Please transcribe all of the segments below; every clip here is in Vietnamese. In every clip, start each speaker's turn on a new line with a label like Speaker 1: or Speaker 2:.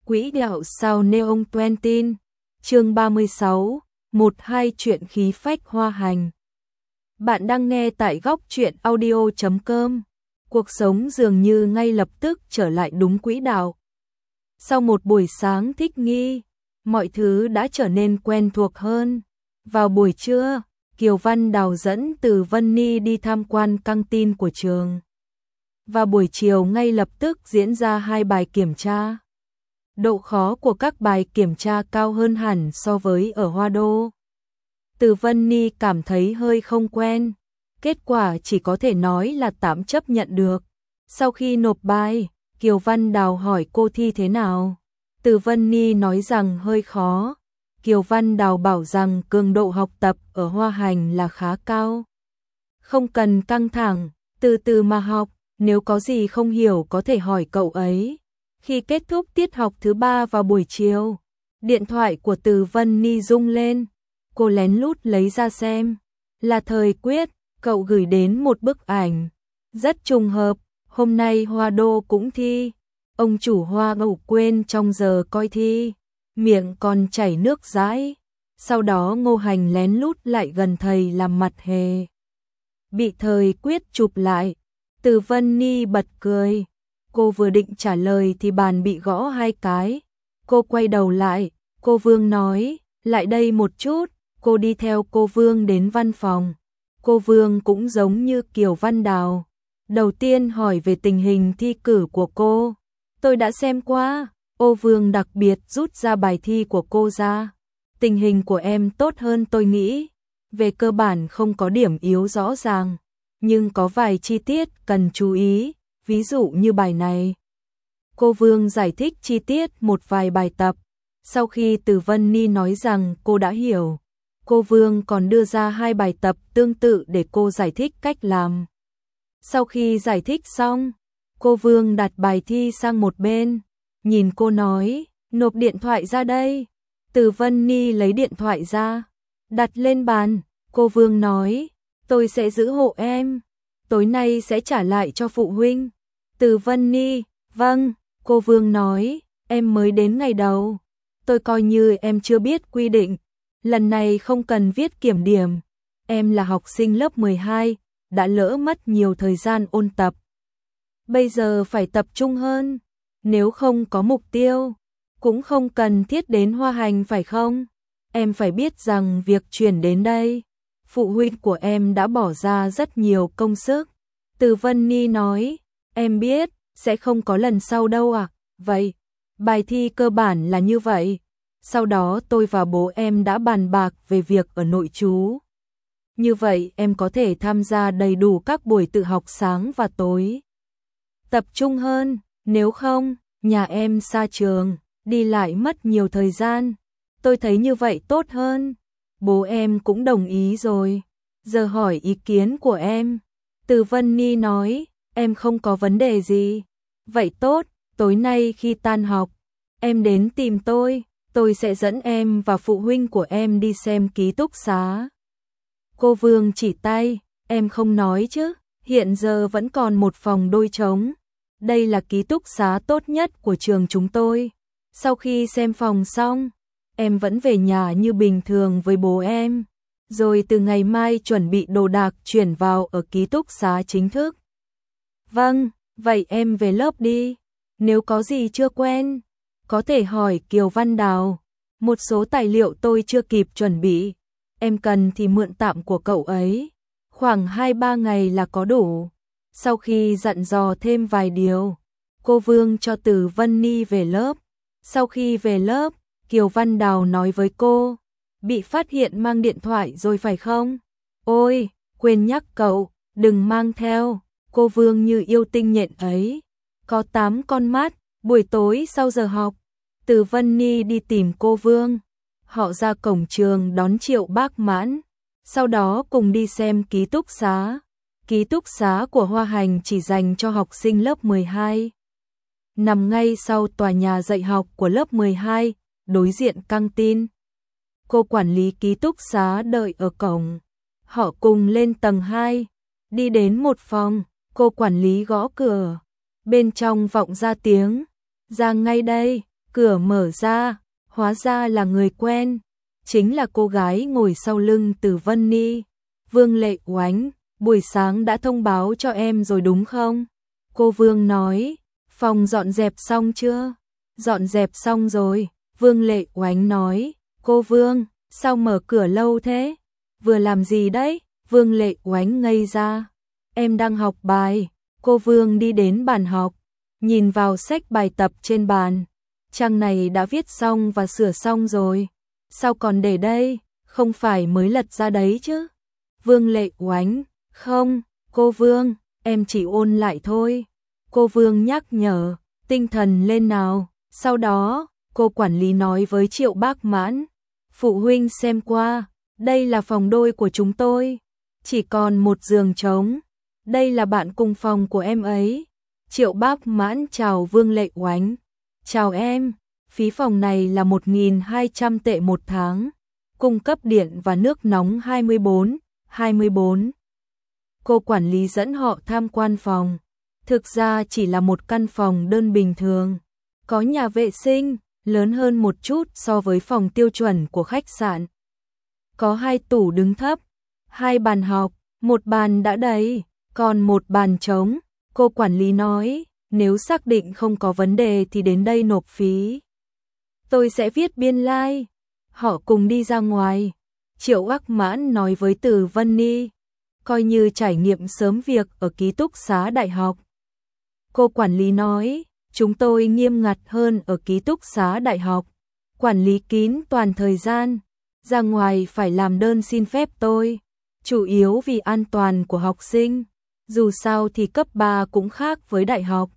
Speaker 1: Quỹ đạo sao Neon Twentin, chương 36, 12 chuyện khí phách hoa hành. Bạn đang nghe tại góc truyện audio.com. Cuộc sống dường như ngay lập tức trở lại đúng quỹ đạo. Sau một buổi sáng thích nghi, mọi thứ đã trở nên quen thuộc hơn. Vào buổi trưa, Kiều Văn Đào dẫn Từ Vân Ni đi tham quan căng tin của trường. Và buổi chiều ngay lập tức diễn ra 2 bài kiểm tra. Độ khó của các bài kiểm tra cao hơn hẳn so với ở Hoa Đô. Từ Vân Ni cảm thấy hơi không quen, kết quả chỉ có thể nói là tạm chấp nhận được. Sau khi nộp bài, Kiều Văn Đào hỏi cô thi thế nào. Từ Vân Ni nói rằng hơi khó. Kiều Văn Đào bảo rằng cường độ học tập ở Hoa Hành là khá cao. Không cần căng thẳng, từ từ mà học, nếu có gì không hiểu có thể hỏi cậu ấy. Khi kết thúc tiết học thứ 3 vào buổi chiều, điện thoại của Từ Vân Ni rung lên. Cô lén lút lấy ra xem. Là Thời Quyết, cậu gửi đến một bức ảnh. Rất trùng hợp, hôm nay Hoa Đô cũng thi. Ông chủ Hoa ngủ quên trong giờ coi thi, miệng còn chảy nước dãi. Sau đó Ngô Hành lén lút lại gần thầy làm mặt hề. Bị Thời Quyết chụp lại, Từ Vân Ni bật cười. Cô vừa định trả lời thì bàn bị gõ 2 cái. Cô quay đầu lại, cô Vương nói, lại đây một chút. Cô đi theo cô Vương đến văn phòng. Cô Vương cũng giống như Kiều Văn Đào. Đầu tiên hỏi về tình hình thi cử của cô. Tôi đã xem qua. Ô Vương đặc biệt rút ra bài thi của cô ra. Tình hình của em tốt hơn tôi nghĩ. Về cơ bản không có điểm yếu rõ ràng, nhưng có vài chi tiết cần chú ý. Ví dụ như bài này. Cô Vương giải thích chi tiết một vài bài tập. Sau khi Từ Vân Ni nói rằng cô đã hiểu, cô Vương còn đưa ra 2 bài tập tương tự để cô giải thích cách làm. Sau khi giải thích xong, cô Vương đặt bài thi sang một bên, nhìn cô nói, nộp điện thoại ra đây. Từ Vân Ni lấy điện thoại ra, đặt lên bàn. Cô Vương nói, tôi sẽ giữ hộ em, tối nay sẽ trả lại cho phụ huynh. Từ Vân Ni, vâng. Cô Vương nói, em mới đến ngày đầu, tôi coi như em chưa biết quy định. Lần này không cần viết kiểm điểm. Em là học sinh lớp 12, đã lỡ mất nhiều thời gian ôn tập. Bây giờ phải tập trung hơn. Nếu không có mục tiêu, cũng không cần thiết đến Hoa Hành phải không? Em phải biết rằng việc chuyển đến đây, phụ huynh của em đã bỏ ra rất nhiều công sức. Từ Vân Ni nói, em biết, sẽ không có lần sau đâu ạ. Vậy, bài thi cơ bản là như vậy. Sau đó tôi và bố em đã bàn bạc về việc ở nội trú. Như vậy em có thể tham gia đầy đủ các buổi tự học sáng và tối. Tập trung hơn, nếu không, nhà em xa trường, đi lại mất nhiều thời gian. Tôi thấy như vậy tốt hơn. Bố em cũng đồng ý rồi. Giờ hỏi ý kiến của em. Từ Vân Ni nói, em không có vấn đề gì. Vậy tốt, tối nay khi tan học, em đến tìm tôi sẽ dẫn em và phụ huynh của em đi xem ký túc xá. Cô Vương chỉ tay, em không nói chứ, hiện giờ vẫn còn một phòng đôi trống. Đây là ký túc xá tốt nhất của trường chúng tôi. Sau khi xem phòng xong, em vẫn về nhà như bình thường với bố em. Rồi từ ngày mai chuẩn bị đồ đạc chuyển vào ở ký túc xá chính thức. Vâng, vậy em về lớp đi. Nếu có gì chưa quen, có thể hỏi Kiều Văn Đào. Một số tài liệu tôi chưa kịp chuẩn bị. Em cần thì mượn tạm của cậu ấy. Khoảng 2-3 ngày là có đủ. Sau khi dặn dò thêm vài điều, cô Vương cho Từ Vân Ni về lớp. Sau khi về lớp, Kiều Văn Đào nói với cô, bị phát hiện mang điện thoại rồi phải không? Ôi, quên nhắc cậu, đừng mang theo. Cô Vương như yêu tinh nhện ấy, có 8 con mắt. Buổi tối sau giờ học, Từ Vân Ni đi tìm cô Vương. Họ ra cổng trường đón Triệu Bác Mãn, sau đó cùng đi xem ký túc xá. Ký túc xá của Hoa Hành chỉ dành cho học sinh lớp 12. Nằm ngay sau tòa nhà dạy học của lớp 12, đối diện căng tin. Cô quản lý ký túc xá đợi ở cổng. Họ cùng lên tầng 2, đi đến một phòng, cô quản lý gõ cửa. Bên trong vọng ra tiếng, ra ngay đây. Cửa mở ra, hóa ra là người quen, chính là cô gái ngồi sau lưng Từ Vân Ni. Vương Lệ Oánh, buổi sáng đã thông báo cho em rồi đúng không? Cô Vương nói, phòng dọn dẹp xong chưa? Dọn dẹp xong rồi, Vương Lệ Oánh nói, cô Vương, sao mở cửa lâu thế? Vừa làm gì đấy? Vương Lệ Oánh ngây ra, em đang học bài. Cô Vương đi đến bàn học, nhìn vào sách bài tập trên bàn. Trang này đã viết xong và sửa xong rồi. Sao còn để đây? Không phải mới lật ra đấy chứ? Vương Lệ Oánh, không, cô Vương, em chỉ ôn lại thôi. Cô Vương nhắc nhở, tinh thần lên nào. Sau đó, cô quản lý nói với Triệu Bác Mãn, phụ huynh xem qua, đây là phòng đôi của chúng tôi. Chỉ còn một giường trống. Đây là bạn cùng phòng của em ấy. Triệu Bác Mãn chào Vương Lệ Oánh. Chào em, phí phòng này là 1.200 tệ một tháng. Cung cấp điện và nước nóng 24. Cô quản lý dẫn họ tham quan phòng. Thực ra chỉ là một căn phòng đơn bình thường. Có nhà vệ sinh, lớn hơn một chút so với phòng tiêu chuẩn của khách sạn. Có 2 tủ đứng thấp, 2 bàn học, một bàn đã đầy, còn một bàn trống. Cô quản lý nói, nếu xác định không có vấn đề thì đến đây nộp phí. Tôi sẽ viết biên lai. Họ cùng đi ra ngoài. Triệu Bác Mãn nói với Từ Vân Ni, coi như trải nghiệm sớm việc ở ký túc xá đại học. Cô quản lý nói, chúng tôi nghiêm ngặt hơn ở ký túc xá đại học. Quản lý kín toàn thời gian. Ra ngoài phải làm đơn xin phép tôi. Chủ yếu vì an toàn của học sinh. Dù sao thì cấp 3 cũng khác với đại học.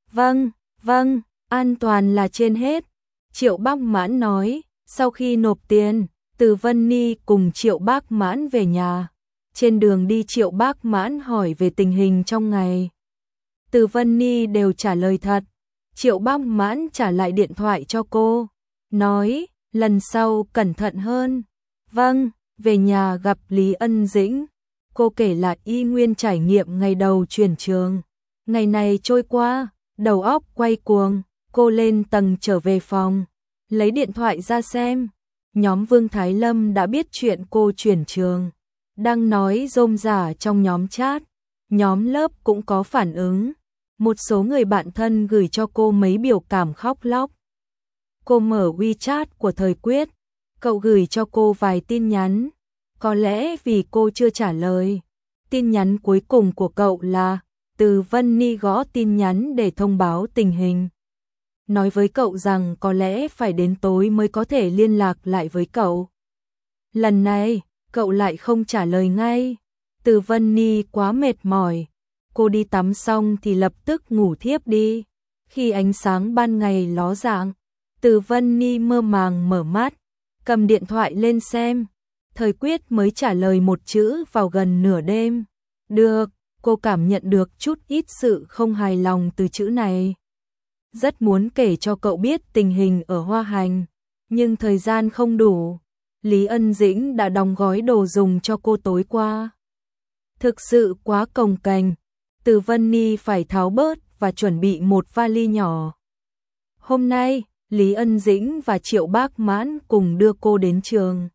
Speaker 1: Vâng, an toàn là trên hết. Triệu Bác Mãn nói, sau khi nộp tiền, Từ Vân Ni cùng Triệu Bác Mãn về nhà. Trên đường đi Triệu Bác Mãn hỏi về tình hình trong ngày. Từ Vân Ni đều trả lời thật. Triệu Bác Mãn trả lại điện thoại cho cô. Nói, lần sau cẩn thận hơn. Vâng, về nhà gặp Lý Ân Dĩnh. Cô kể lại y nguyên trải nghiệm ngày đầu chuyển trường. Ngày này trôi qua, đầu óc quay cuồng. Cô lên tầng trở về phòng, lấy điện thoại ra xem. Nhóm Vương Thái Lâm đã biết chuyện cô chuyển trường. Đang nói rôm rả trong nhóm chat. Nhóm lớp cũng có phản ứng. Một số người bạn thân gửi cho cô mấy biểu cảm khóc lóc. Cô mở WeChat của Thời Quyết. Cậu gửi cho cô vài tin nhắn. Có lẽ vì cô chưa trả lời. Tin nhắn cuối cùng của cậu là Từ Vân Ni gõ tin nhắn để thông báo tình hình. Nói với cậu rằng có lẽ phải đến tối mới có thể liên lạc lại với cậu. Lần này, cậu lại không trả lời ngay. Từ Vân Ni quá mệt mỏi. Cô đi tắm xong thì lập tức ngủ thiếp đi. Khi ánh sáng ban ngày ló dạng, Từ Vân Ni mơ màng mở mắt, cầm điện thoại lên xem. Thời Quyết mới trả lời một chữ vào gần nửa đêm. Được, cô cảm nhận được chút ít sự không hài lòng từ chữ này. Rất muốn kể cho cậu biết tình hình ở Hoa Hành, nhưng thời gian không đủ. Lý Ân Dĩnh đã đóng gói đồ dùng cho cô tối qua. Thực sự quá cồng kềnh, Từ Vân Ni phải tháo bớt và chuẩn bị một vali nhỏ. Hôm nay, Lý Ân Dĩnh và Triệu Bác Mãn cùng đưa cô đến trường.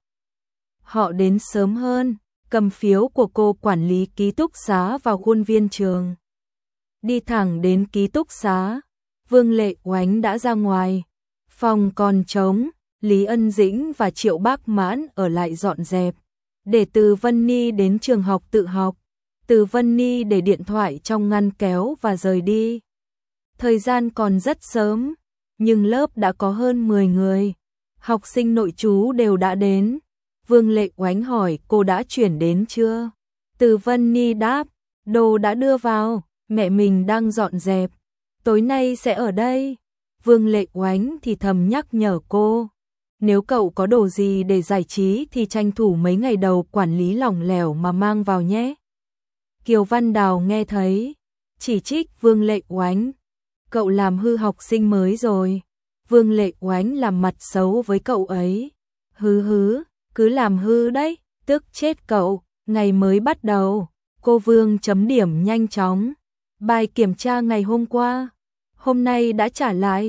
Speaker 1: Họ đến sớm hơn, cầm phiếu của cô quản lý ký túc xá vào khuôn viên trường. Đi thẳng đến ký túc xá, Vương Lệ Oánh đã ra ngoài. Phòng còn trống, Lý Ân Dĩnh và Triệu Bác Mãn ở lại dọn dẹp. Để Từ Vân Ni đến trường học tự học. Từ Vân Ni để điện thoại trong ngăn kéo và rời đi. Thời gian còn rất sớm, nhưng lớp đã có hơn 10 người. Học sinh nội trú đều đã đến. Vương Lệ Oánh hỏi cô đã chuyển đến chưa? Từ Vân Ni đáp, đồ đã đưa vào, mẹ mình đang dọn dẹp. Tối nay sẽ ở đây. Vương Lệ Oánh thì thầm nhắc nhở cô. Nếu cậu có đồ gì để giải trí thì tranh thủ mấy ngày đầu quản lý lỏng lẻo mà mang vào nhé. Kiều Văn Đào nghe thấy, chỉ trích Vương Lệ Oánh. Cậu làm hư học sinh mới rồi. Vương Lệ Oánh làm mặt xấu với cậu ấy. Hứ, cứ làm hư đấy, tức chết cậu, ngày mới bắt đầu. Cô Vương chấm điểm nhanh chóng. Bài kiểm tra ngày hôm qua, hôm nay đã trả lại.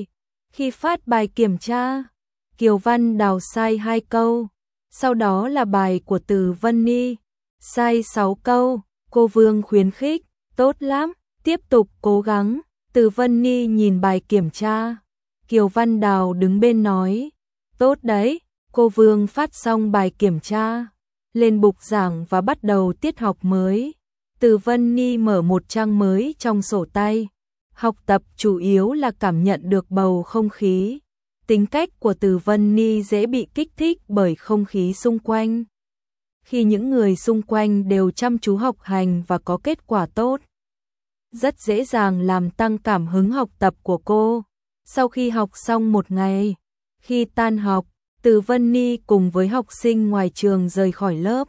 Speaker 1: Khi phát bài kiểm tra, Kiều Văn Đào sai 2 câu, sau đó là bài của Từ Vân Ni, sai 6 câu, cô Vương khuyến khích, tốt lắm, tiếp tục cố gắng. Từ Vân Ni nhìn bài kiểm tra, Kiều Văn Đào đứng bên nói, tốt đấy. Cô Vương phát xong bài kiểm tra, lên bục giảng và bắt đầu tiết học mới. Từ Vân Ni mở một trang mới trong sổ tay. Học tập chủ yếu là cảm nhận được bầu không khí. Tính cách của Từ Vân Ni dễ bị kích thích bởi không khí xung quanh. Khi những người xung quanh đều chăm chú học hành và có kết quả tốt, rất dễ dàng làm tăng cảm hứng học tập của cô. Sau khi học xong một ngày, khi tan học, Từ Vân Ni cùng với học sinh ngoài trường rời khỏi lớp.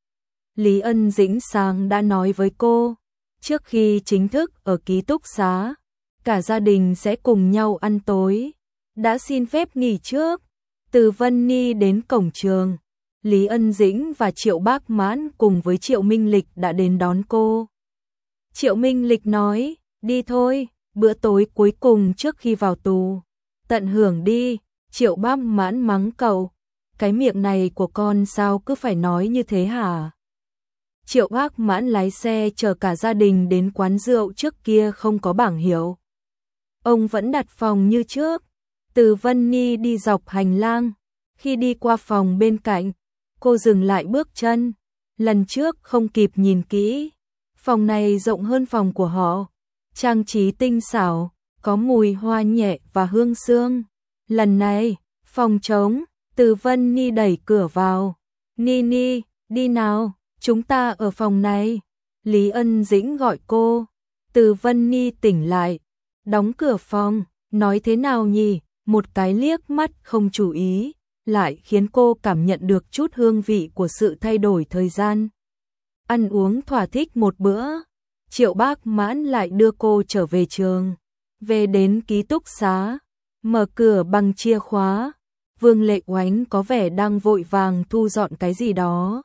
Speaker 1: Lý Ân Dĩnh sáng đã nói với cô, trước khi chính thức ở ký túc xá, cả gia đình sẽ cùng nhau ăn tối. Đã xin phép nghỉ trước. Từ Vân Ni đến cổng trường, Lý Ân Dĩnh và Triệu Bác Mãn cùng với Triệu Minh Lịch đã đến đón cô. Triệu Minh Lịch nói, đi thôi, bữa tối cuối cùng trước khi vào tù. Tận hưởng đi. Triệu Bác Mãn mắng cậu, cái miệng này của con sao cứ phải nói như thế hả? Triệu Bác Mãn lái xe chở cả gia đình đến quán rượu trước kia không có bảng hiệu. Ông vẫn đặt phòng như trước. Từ Vân Ni đi dọc hành lang. Khi đi qua phòng bên cạnh, cô dừng lại bước chân. Lần trước không kịp nhìn kỹ. Phòng này rộng hơn phòng của họ. Trang trí tinh xảo, có mùi hoa nhẹ và hương sương. Lần này, phòng trống, Từ Vân Ni đẩy cửa vào. Ni Ni, đi nào, chúng ta ở phòng này. Lý Ân Dĩnh gọi cô. Từ Vân Ni tỉnh lại, đóng cửa phòng, nói thế nào nhỉ? Một cái liếc mắt không chú ý, lại khiến cô cảm nhận được chút hương vị của sự thay đổi thời gian. Ăn uống thỏa thích một bữa, Triệu Bác Mãn lại đưa cô trở về trường. Về đến ký túc xá, mở cửa bằng chìa khóa, Vương Lệ Oánh có vẻ đang vội vàng thu dọn cái gì đó.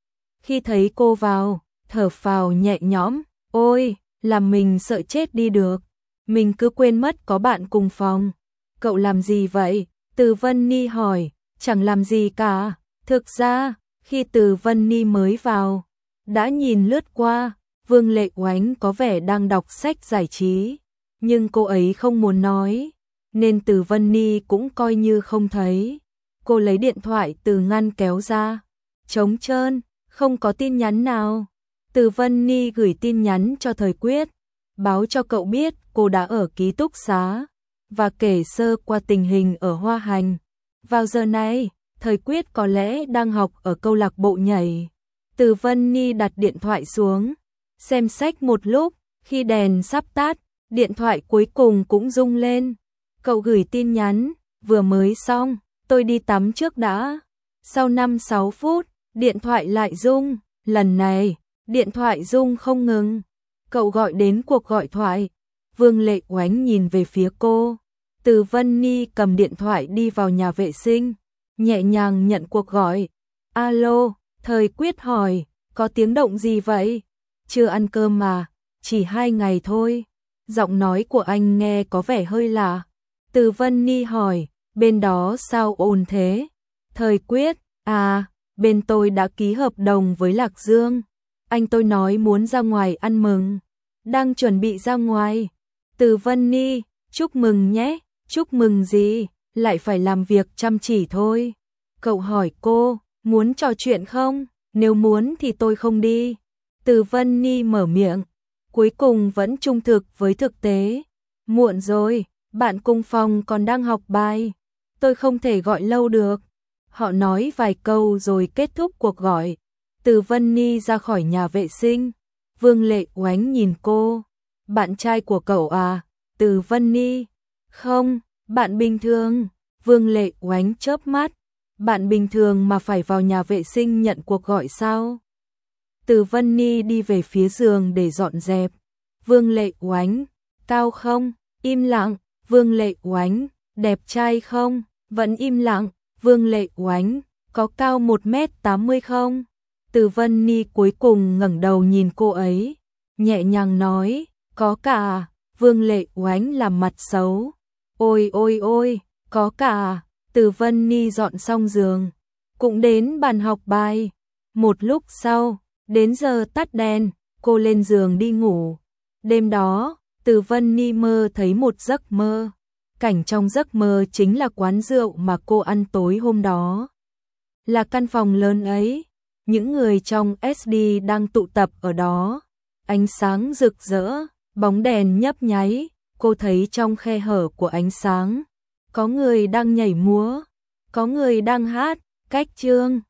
Speaker 1: Khi thấy cô vào, thở phào nhẹ nhõm, ôi, làm mình sợ chết đi được. Mình cứ quên mất có bạn cùng phòng. Cậu làm gì vậy? Từ Vân Ni hỏi, chẳng làm gì cả. Thực ra, khi Từ Vân Ni mới vào, đã nhìn lướt qua, Vương Lệ Oánh có vẻ đang đọc sách giải trí. Nhưng cô ấy không muốn nói, nên Từ Vân Ni cũng coi như không thấy. Cô lấy điện thoại từ ngăn kéo ra, trống trơn, không có tin nhắn nào. Từ Vân Ni gửi tin nhắn cho Thời Quyết, báo cho cậu biết cô đã ở ký túc xá, và kể sơ qua tình hình ở Hoa Hành. Vào giờ này, Thời Quyết có lẽ đang học ở câu lạc bộ nhảy. Từ Vân Ni đặt điện thoại xuống, xem sách một lúc, khi đèn sắp tắt, điện thoại cuối cùng cũng rung lên. Cậu gửi tin nhắn, vừa mới xong, tôi đi tắm trước đã. Sau 5-6 phút, điện thoại lại rung, lần này, điện thoại rung không ngừng. Cậu gọi đến cuộc gọi thoại. Vương Lệ Oánh nhìn về phía cô. Từ Vân Ni cầm điện thoại đi vào nhà vệ sinh, nhẹ nhàng nhận cuộc gọi. Alo, Thời Quyết hỏi, có tiếng động gì vậy? Chưa ăn cơm mà, chỉ 2 ngày thôi. Giọng nói của anh nghe có vẻ hơi lạ. Từ Vân Ni hỏi, bên đó sao ồn thế? Thời Quyết, bên tôi đã ký hợp đồng với Lạc Dương. Anh tôi nói muốn ra ngoài ăn mừng. Đang chuẩn bị ra ngoài. Từ Vân Ni, chúc mừng nhé. Chúc mừng gì? Lại phải làm việc chăm chỉ thôi. Cậu hỏi cô, muốn trò chuyện không? Nếu muốn thì tôi không đi. Từ Vân Ni mở miệng, cuối cùng vẫn trung thực với thực tế. Muộn rồi, bạn cùng phòng còn đang học bài. Tôi không thể gọi lâu được. Họ nói vài câu rồi kết thúc cuộc gọi. Từ Vân Ni ra khỏi nhà vệ sinh. Vương Lệ Oánh nhìn cô. Bạn trai của cậu à? Từ Vân Ni. Không, bạn bình thường. Vương Lệ Oánh chớp mắt. Bạn bình thường mà phải vào nhà vệ sinh nhận cuộc gọi sao? Từ Vân Ni đi về phía giường để dọn dẹp. Vương Lệ Oánh, cao không? Im lặng. Vương Lệ Oánh, đẹp trai không? Vẫn im lặng. Vương Lệ Oánh, có cao 1m80 không? Từ Vân Ni cuối cùng ngẩng đầu nhìn cô ấy, nhẹ nhàng nói, có cả. Vương Lệ Oánh làm mặt xấu. Ôi ôi ôi, có cả. Từ Vân Ni dọn xong giường, cũng đến bàn học bài. Một lúc sau, đến giờ tắt đèn, cô lên giường đi ngủ. Đêm đó, Từ Vân Ni mơ thấy một giấc mơ. Cảnh trong giấc mơ chính là quán rượu mà cô ăn tối hôm đó. Là căn phòng lớn ấy, những người trong SD đang tụ tập ở đó. Ánh sáng rực rỡ, bóng đèn nhấp nháy, cô thấy trong khe hở của ánh sáng, có người đang nhảy múa, có người đang hát. Cách chương